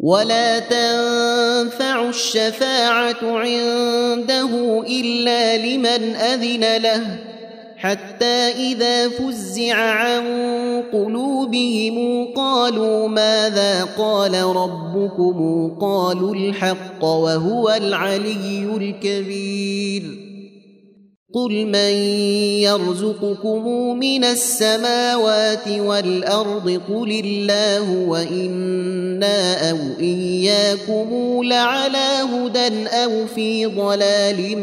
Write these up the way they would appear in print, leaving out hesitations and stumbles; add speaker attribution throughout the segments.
Speaker 1: ولا تنفع الشفاعة عنده إلا لمن أذن له حتى إذا فزع عن قلوبهم قالوا ماذا قال ربكم قالوا الحق وهو العلي الكبير قل من يرزقكم من السماوات والأرض قل الله وإنا أو إياكم لعلى هدى أو في ضلال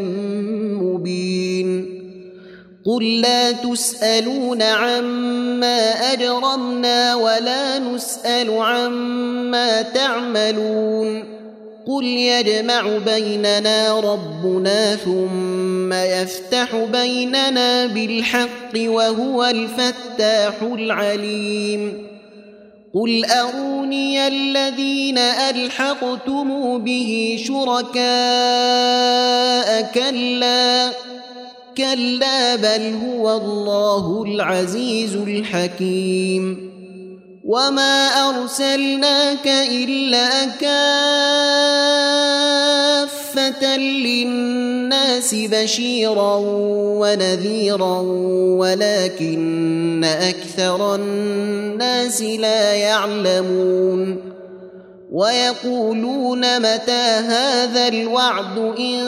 Speaker 1: مبين قل لا تسألون عما أجرمنا ولا نسأل عما تعملون قل يجمع بيننا ربنا ثم يفتح بيننا بالحق وهو الفتاح العليم قل أروني الذين ألحقتم به شركاء كلا بل هو الله العزيز الحكيم وما أرسلناك إلا كافة للناس بشيرا ونذيرا ولكن أكثر الناس لا يعلمون ويقولون متى هذا الوعد إن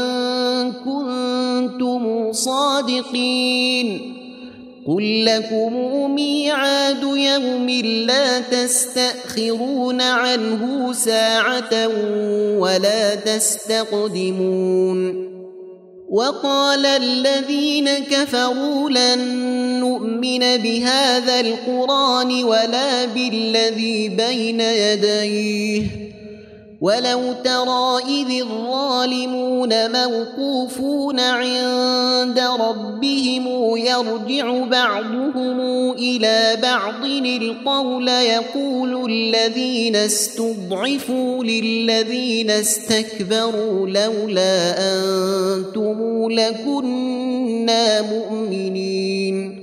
Speaker 1: كنتم صادقين قل لكم ميعاد يوم لا تستأخرون عنه ساعة ولا تستقدمون وقال الذين كفروا لن نؤمن بهذا القرآن ولا بالذي بين يديه ولو ترى إذ الظالمون موقوفون عند ربهم يرجع بعضهم إلى بعض القول يقول الذين استضعفوا للذين استكبروا لولا أنتم لكنا مؤمنين